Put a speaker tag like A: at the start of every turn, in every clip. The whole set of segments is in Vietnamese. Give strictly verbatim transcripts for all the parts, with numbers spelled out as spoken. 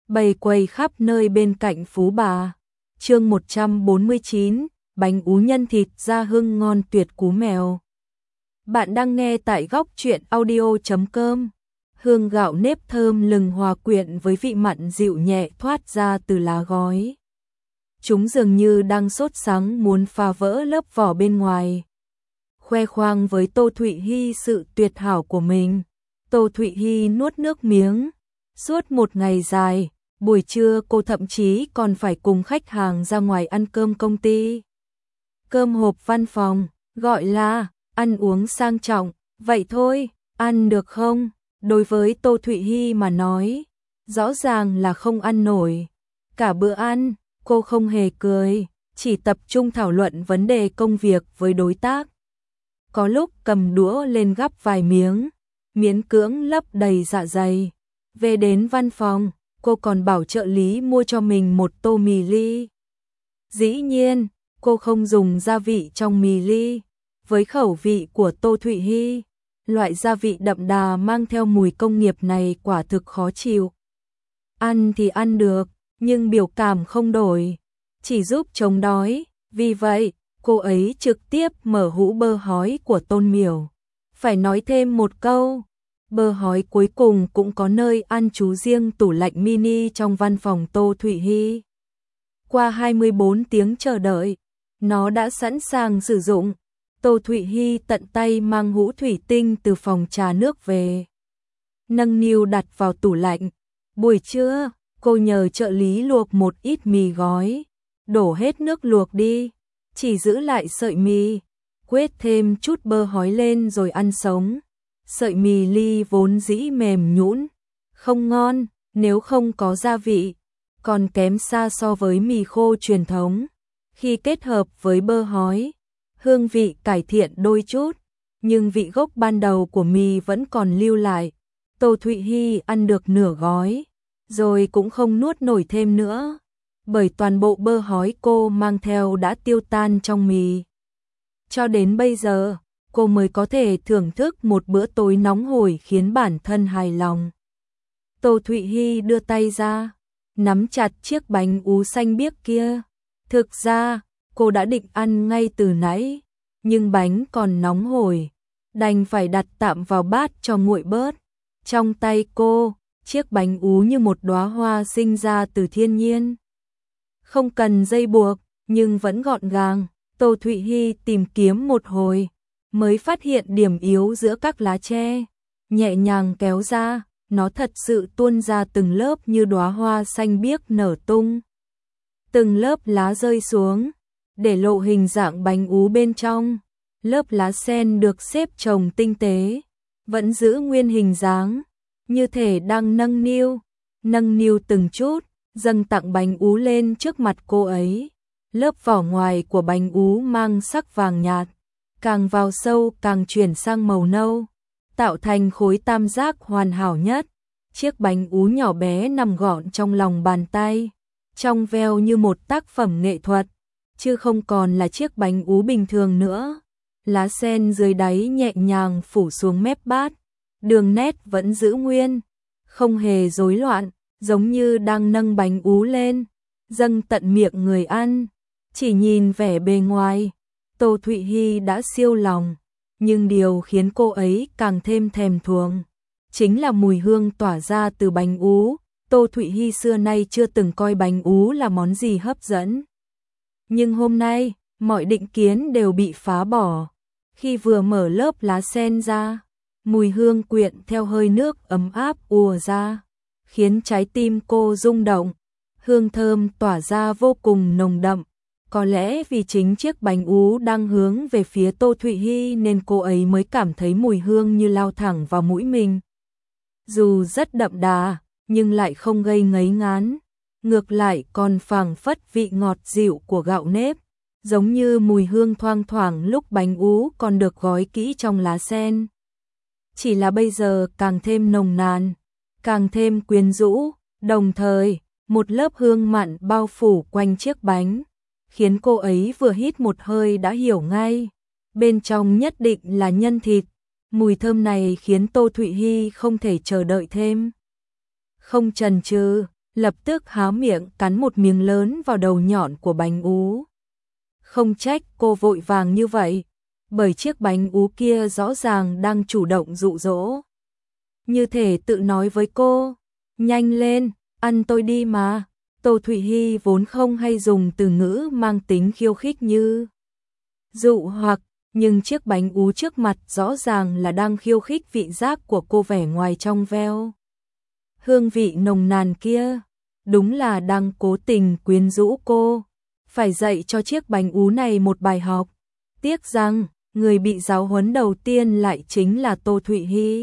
A: bày quầy khắp nơi bên cạnh phú bà. Chương một trăm bốn mươi chín, bánh ú nhân thịt da hương ngon tuyệt cú mèo. Bạn đang nghe tại góc truyện audio chấm com. Hương gạo nếp thơm lừng hòa quyện với vị mặn dịu nhẹ thoát ra từ lá gói. Chúng dường như đang sốt sắng muốn phá vỡ lớp vỏ bên ngoài. Khoe khoang với Tô Thụy Hy sự tuyệt hảo của mình. Tô Thụy Hy nuốt nước miếng. Suốt một ngày dài, buổi trưa cô thậm chí còn phải cùng khách hàng ra ngoài ăn cơm công ty. Cơm hộp văn phòng, gọi là ăn uống sang trọng, vậy thôi, ăn được không? Đối với Tô Thụy Hy mà nói, rõ ràng là không ăn nổi. Cả bữa ăn, cô không hề cười, chỉ tập trung thảo luận vấn đề công việc với đối tác. Có lúc cầm đũa lên gắp vài miếng, miễn cưỡng lấp đầy dạ dày. Về đến văn phòng, cô còn bảo trợ lý mua cho mình một tô mì ly. Dĩ nhiên, cô không dùng gia vị trong mì ly. Với khẩu vị của Tô Thụy Hy, loại gia vị đậm đà mang theo mùi công nghiệp này quả thực khó chịu. Ăn thì ăn được, nhưng biểu cảm không đổi, chỉ giúp chống đói. Vì vậy, cô ấy trực tiếp mở hũ bơ hói của Tôn Miểu. Phải nói thêm một câu, bơ hói cuối cùng cũng có nơi ăn trú riêng tủ lạnh mini trong văn phòng Tô Thụy Hy. Qua hai mươi bốn tiếng chờ đợi, nó đã sẵn sàng sử dụng. Tô Thụy Hy tận tay mang hũ thủy tinh từ phòng trà nước về, nâng niu đặt vào tủ lạnh. Buổi trưa, cô nhờ trợ lý luộc một ít mì gói, đổ hết nước luộc đi, chỉ giữ lại sợi mì, quết thêm chút bơ hói lên rồi ăn sống. Sợi mì ly vốn dĩ mềm nhũn, không ngon, nếu không có gia vị, còn kém xa so với mì khô truyền thống. Khi kết hợp với bơ hói, hương vị cải thiện đôi chút, nhưng vị gốc ban đầu của mì vẫn còn lưu lại. Tô Thụy Hy ăn được nửa gói, rồi cũng không nuốt nổi thêm nữa, bởi toàn bộ bơ hói cô mang theo đã tiêu tan trong mì. Cho đến bây giờ, cô mới có thể thưởng thức một bữa tối nóng hổi khiến bản thân hài lòng. Tô Thụy Hy đưa tay ra, nắm chặt chiếc bánh ú xanh biếc kia. Thực ra, cô đã định ăn ngay từ nãy, nhưng bánh còn nóng hổi, đành phải đặt tạm vào bát cho nguội bớt. Trong tay cô, chiếc bánh ú như một đóa hoa sinh ra từ thiên nhiên. Không cần dây buộc, nhưng vẫn gọn gàng. Tô Thụy Hy tìm kiếm một hồi, mới phát hiện điểm yếu giữa các lá tre. Nhẹ nhàng kéo ra, nó thật sự tuôn ra từng lớp như đóa hoa xanh biếc nở tung. Từng lớp lá rơi xuống, để lộ hình dạng bánh ú bên trong. Lớp lá sen được xếp chồng tinh tế, vẫn giữ nguyên hình dáng, như thể đang nâng niu, nâng niu từng chút, dâng tặng bánh ú lên trước mặt cô ấy. Lớp vỏ ngoài của bánh ú mang sắc vàng nhạt, càng vào sâu càng chuyển sang màu nâu, tạo thành khối tam giác hoàn hảo nhất. Chiếc bánh ú nhỏ bé nằm gọn trong lòng bàn tay, trong veo như một tác phẩm nghệ thuật, chứ không còn là chiếc bánh ú bình thường nữa. Lá sen dưới đáy nhẹ nhàng phủ xuống mép bát, đường nét vẫn giữ nguyên, không hề rối loạn, giống như đang nâng bánh ú lên, dâng tận miệng người ăn. Chỉ nhìn vẻ bề ngoài, Tô Thụy Hy đã siêu lòng, nhưng điều khiến cô ấy càng thêm thèm thuồng chính là mùi hương tỏa ra từ bánh ú. Tô Thụy Hy xưa nay chưa từng coi bánh ú là món gì hấp dẫn, nhưng hôm nay, mọi định kiến đều bị phá bỏ. Khi vừa mở lớp lá sen ra, mùi hương quyện theo hơi nước ấm áp ùa ra, khiến trái tim cô rung động. Hương thơm tỏa ra vô cùng nồng đậm. Có lẽ vì chính chiếc bánh ú đang hướng về phía Tô Thụy Hy nên cô ấy mới cảm thấy mùi hương như lao thẳng vào mũi mình. Dù rất đậm đà, nhưng lại không gây ngấy ngán. Ngược lại còn phảng phất vị ngọt dịu của gạo nếp, giống như mùi hương thoang thoảng lúc bánh ú còn được gói kỹ trong lá sen. Chỉ là bây giờ càng thêm nồng nàn, càng thêm quyến rũ, đồng thời, một lớp hương mặn bao phủ quanh chiếc bánh, khiến cô ấy vừa hít một hơi đã hiểu ngay, bên trong nhất định là nhân thịt. Mùi thơm này khiến Tô Thụy Hy không thể chờ đợi thêm. Không chần chừ, lập tức há miệng cắn một miếng lớn vào đầu nhọn của bánh ú. Không trách cô vội vàng như vậy, bởi chiếc bánh ú kia rõ ràng đang chủ động dụ dỗ. Như thể tự nói với cô, nhanh lên, ăn tôi đi mà. Tô Thụy Hy vốn không hay dùng từ ngữ mang tính khiêu khích như dụ hoặc, nhưng chiếc bánh ú trước mặt rõ ràng là đang khiêu khích vị giác của cô, vẻ ngoài trong veo. Hương vị nồng nàn kia, đúng là đang cố tình quyến rũ cô. Phải dạy cho chiếc bánh ú này một bài học. Tiếc rằng, người bị giáo huấn đầu tiên lại chính là Tô Thụy Hy.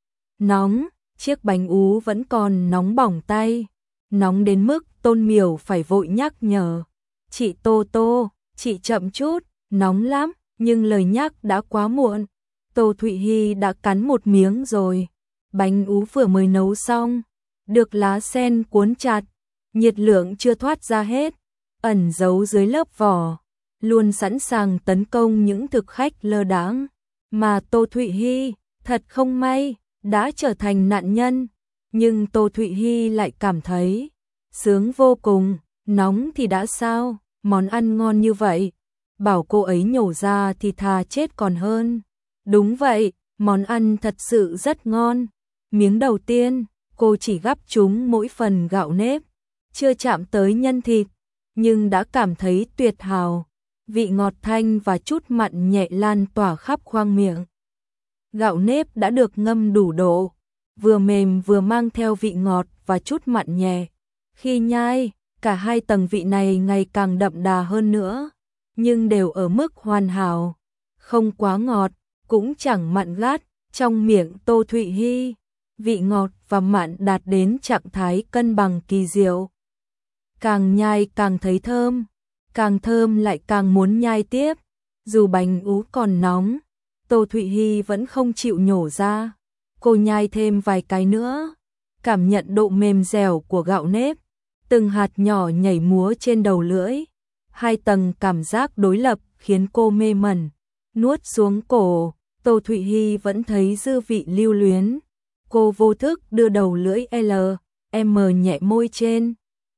A: Nóng, chiếc bánh ú vẫn còn nóng bỏng tay. Nóng đến mức Tôn Miểu phải vội nhắc nhở. Chị Tô Tô, chị chậm chút, nóng lắm, nhưng lời nhắc đã quá muộn. Tô Thụy Hy đã cắn một miếng rồi. Bánh ú vừa mới nấu xong, được lá sen cuốn chặt, nhiệt lượng chưa thoát ra hết, ẩn giấu dưới lớp vỏ, luôn sẵn sàng tấn công những thực khách lơ đãng. Mà Tô Thụy Hy, thật không may, đã trở thành nạn nhân. Nhưng Tô Thụy Hy lại cảm thấy sướng vô cùng. Nóng thì đã sao, món ăn ngon như vậy, bảo cô ấy nhổ ra thì thà chết còn hơn. Đúng vậy, món ăn thật sự rất ngon. Miếng đầu tiên, cô chỉ gắp trúng mỗi phần gạo nếp, chưa chạm tới nhân thịt, nhưng đã cảm thấy tuyệt hảo. Vị ngọt thanh và chút mặn nhẹ lan tỏa khắp khoang miệng. Gạo nếp đã được ngâm đủ độ, vừa mềm vừa mang theo vị ngọt và chút mặn nhẹ. Khi nhai, cả hai tầng vị này ngày càng đậm đà hơn nữa, nhưng đều ở mức hoàn hảo, không quá ngọt, cũng chẳng mặn gắt. Trong miệng Tô Thụy Hy, vị ngọt và mặn đạt đến trạng thái cân bằng kỳ diệu. Càng nhai càng thấy thơm, càng thơm lại càng muốn nhai tiếp. Dù bánh ú còn nóng, Tô Thụy Hy vẫn không chịu nhổ ra. Cô nhai thêm vài cái nữa, cảm nhận độ mềm dẻo của gạo nếp, từng hạt nhỏ nhảy múa trên đầu lưỡi. Hai tầng cảm giác đối lập khiến cô mê mẩn. Nuốt xuống cổ, Tô Thụy Hy vẫn thấy dư vị lưu luyến. Cô vô thức đưa đầu lưỡi L, M nhẹ môi trên.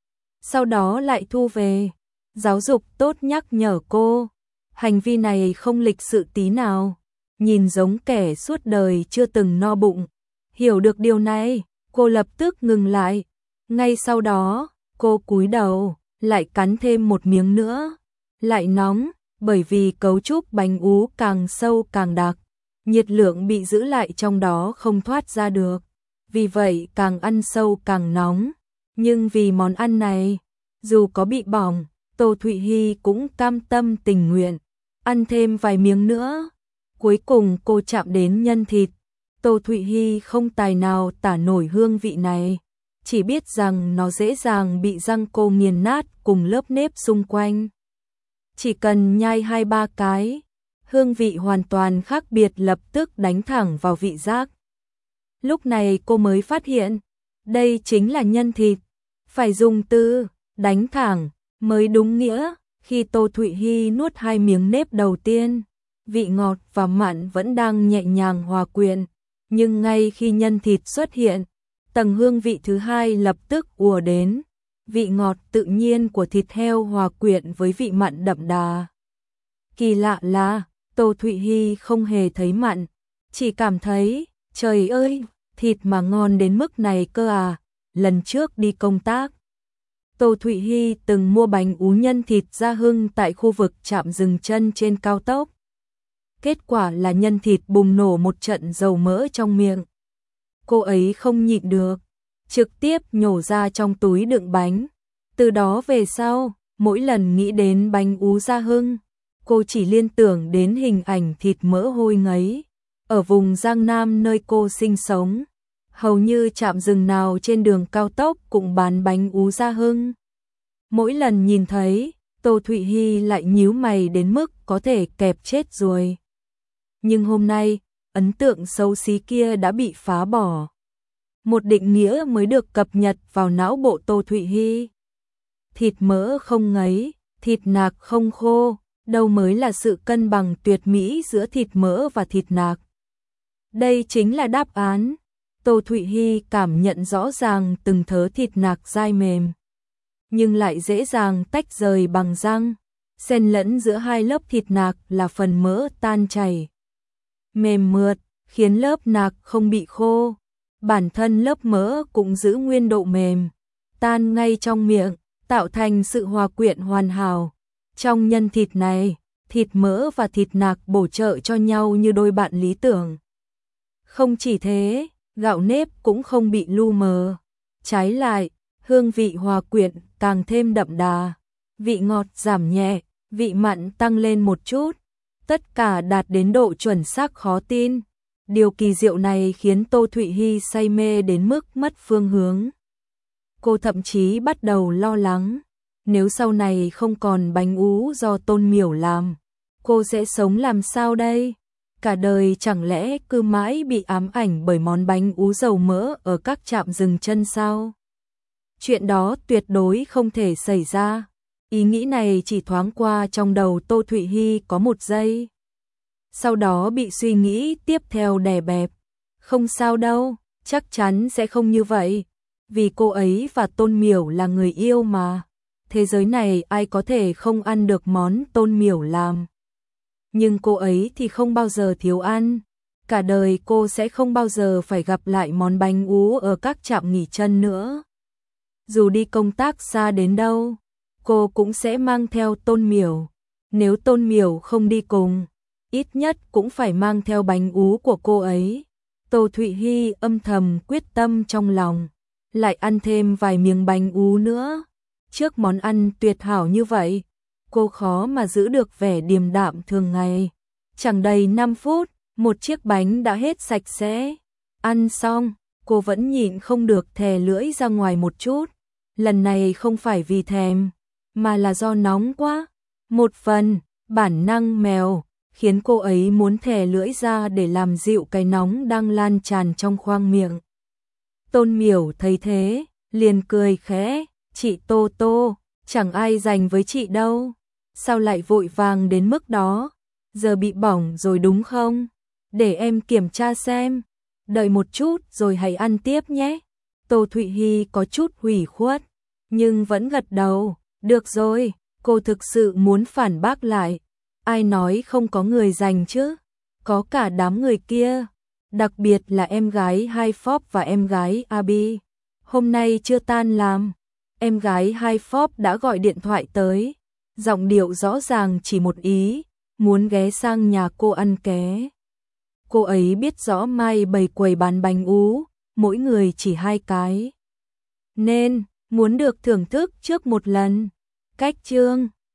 A: Sau đó lại thu về. Giáo dục tốt nhắc nhở cô, hành vi này không lịch sự tí nào, nhìn giống kẻ suốt đời chưa từng no bụng. Hiểu được điều này, cô lập tức ngừng lại. Ngay sau đó, cô cúi đầu, lại cắn thêm một miếng nữa. Lại nóng, bởi vì cấu trúc bánh ú càng sâu càng đặc, nhiệt lượng bị giữ lại trong đó không thoát ra được. Vì vậy càng ăn sâu càng nóng. Nhưng vì món ăn này, dù có bị bỏng, Tô Thụy Hy cũng cam tâm tình nguyện, ăn thêm vài miếng nữa. Cuối cùng cô chạm đến nhân thịt. Tô Thụy Hy không tài nào tả nổi hương vị này, chỉ biết rằng nó dễ dàng bị răng cô nghiền nát cùng lớp nếp xung quanh. Chỉ cần nhai hai ba cái, hương vị hoàn toàn khác biệt lập tức đánh thẳng vào vị giác. Lúc này cô mới phát hiện, đây chính là nhân thịt, phải dùng từ đánh thẳng mới đúng nghĩa. Khi Tô Thụy Hy nuốt hai miếng nếp đầu tiên, vị ngọt và mặn vẫn đang nhẹ nhàng hòa quyện, nhưng ngay khi nhân thịt xuất hiện, tầng hương vị thứ hai lập tức ùa đến. Vị ngọt tự nhiên của thịt heo hòa quyện với vị mặn đậm đà. Kỳ lạ là, Tô Thụy Hy không hề thấy mặn, chỉ cảm thấy, trời ơi, thịt mà ngon đến mức này cơ à. Lần trước đi công tác, Tô Thụy Hy từng mua bánh ú nhân thịt Gia Hưng tại khu vực trạm dừng chân trên cao tốc. Kết quả là nhân thịt bùng nổ một trận dầu mỡ trong miệng. Cô ấy không nhịn được, trực tiếp nhổ ra trong túi đựng bánh. Từ đó về sau, mỗi lần nghĩ đến bánh ú Gia Hưng, cô chỉ liên tưởng đến hình ảnh thịt mỡ hôi ngấy. Ở vùng Giang Nam nơi cô sinh sống, hầu như trạm dừng nào trên đường cao tốc cũng bán bánh ú Gia Hưng. Mỗi lần nhìn thấy, Tô Thụy Hy lại nhíu mày đến mức có thể kẹp chết ruồi. Nhưng hôm nay, ấn tượng xấu xí kia đã bị phá bỏ. Một định nghĩa mới được cập nhật vào não bộ Tô Thụy Hy. Thịt mỡ không ngấy, thịt nạc không khô, đâu mới là sự cân bằng tuyệt mỹ giữa thịt mỡ và thịt nạc. Đây chính là đáp án. Tô Thụy Hi cảm nhận rõ ràng từng thớ thịt nạc dai mềm, nhưng lại dễ dàng tách rời bằng răng. Xen lẫn giữa hai lớp thịt nạc là phần mỡ tan chảy, mềm mượt, khiến lớp nạc không bị khô. Bản thân lớp mỡ cũng giữ nguyên độ mềm, tan ngay trong miệng, tạo thành sự hòa quyện hoàn hảo. Trong nhân thịt này, thịt mỡ và thịt nạc bổ trợ cho nhau như đôi bạn lý tưởng. Không chỉ thế, gạo nếp cũng không bị lu mờ. Trái lại, hương vị hòa quyện càng thêm đậm đà. Vị ngọt giảm nhẹ, vị mặn tăng lên một chút. Tất cả đạt đến độ chuẩn xác khó tin. Điều kỳ diệu này khiến Tô Thụy Hi say mê đến mức mất phương hướng. Cô thậm chí bắt đầu lo lắng, nếu sau này không còn bánh ú do Tôn Miểu làm, cô sẽ sống làm sao đây? Cả đời chẳng lẽ cứ mãi bị ám ảnh bởi món bánh ú dầu mỡ ở các trạm dừng chân sao? Chuyện đó tuyệt đối không thể xảy ra. Ý nghĩ này chỉ thoáng qua trong đầu Tô Thụy Hi có một giây. Sau đó bị suy nghĩ tiếp theo đè bẹp. Không sao đâu, chắc chắn sẽ không như vậy. Vì cô ấy và Tôn Miểu là người yêu mà. Thế giới này ai có thể không ăn được món Tôn Miểu làm. Nhưng cô ấy thì không bao giờ thiếu ăn. Cả đời cô sẽ không bao giờ phải gặp lại món bánh ú ở các trạm nghỉ chân nữa. Dù đi công tác xa đến đâu, cô cũng sẽ mang theo Tôn Miểu. Nếu Tôn Miểu không đi cùng, ít nhất cũng phải mang theo bánh ú của cô ấy. Tô Thụy Hi âm thầm quyết tâm trong lòng, lại ăn thêm vài miếng bánh ú nữa. Trước món ăn tuyệt hảo như vậy, cô khó mà giữ được vẻ điềm đạm thường ngày. Chẳng đầy năm phút, một chiếc bánh đã hết sạch sẽ. Ăn xong, cô vẫn nhịn không được thè lưỡi ra ngoài một chút. Lần này không phải vì thèm, mà là do nóng quá. Một phần, bản năng mèo, khiến cô ấy muốn thè lưỡi ra để làm dịu cái nóng đang lan tràn trong khoang miệng. Tôn Miểu thấy thế, liền cười khẽ, chị Tô Tô, chẳng ai dành với chị đâu. Sao lại vội vàng đến mức đó? Giờ bị bỏng rồi đúng không? Để em kiểm tra xem. Đợi một chút rồi hãy ăn tiếp nhé. Tô Thụy Hi có chút hủy khuất, nhưng vẫn gật đầu. Được rồi, cô thực sự muốn phản bác lại. Ai nói không có người dành chứ? Có cả đám người kia. Đặc biệt là em gái Hai Phóp và em gái Abi. Hôm nay chưa tan làm. Em gái Hai Phóp đã gọi điện thoại tới. Giọng điệu rõ ràng chỉ một ý, muốn ghé sang nhà cô ăn ké. Cô ấy biết rõ mai bày quầy bán bánh ú, mỗi người chỉ hai cái. Nên, muốn được thưởng thức trước một lần. Cách chương